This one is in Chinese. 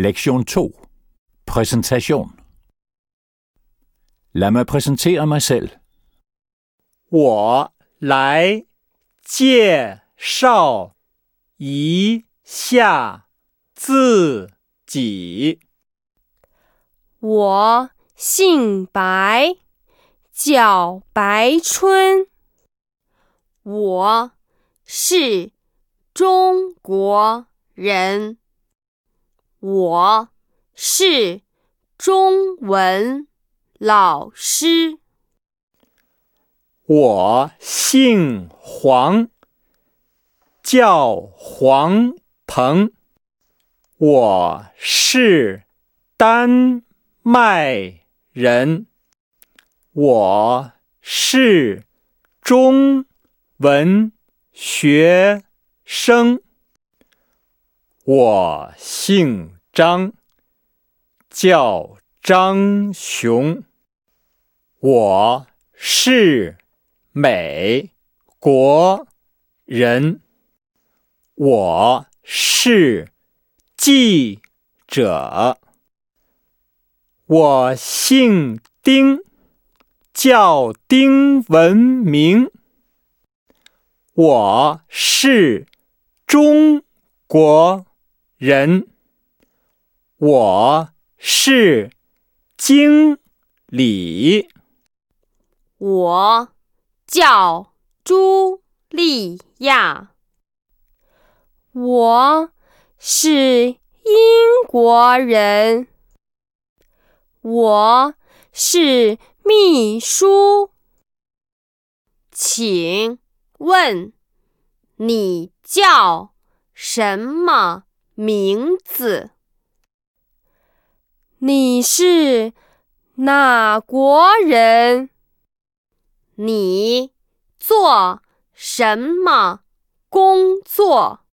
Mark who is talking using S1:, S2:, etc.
S1: Lektion 2. Præsentation. Lad mig præsentere mig selv.
S2: 我来介绍一下自己。
S3: 我姓白，叫白春。我是中国人。我是中文老师。
S2: 我姓黄，叫黄鹏。我是丹麦人。我是中文学生。我姓张，叫张雄。我是美国人。我是记者。我姓丁，叫丁文明。我是中国人。我是经理。
S3: 我叫茱莉亚。我是英国人。我是秘书。请问你叫什么名字？你是哪国人？你做什么工作？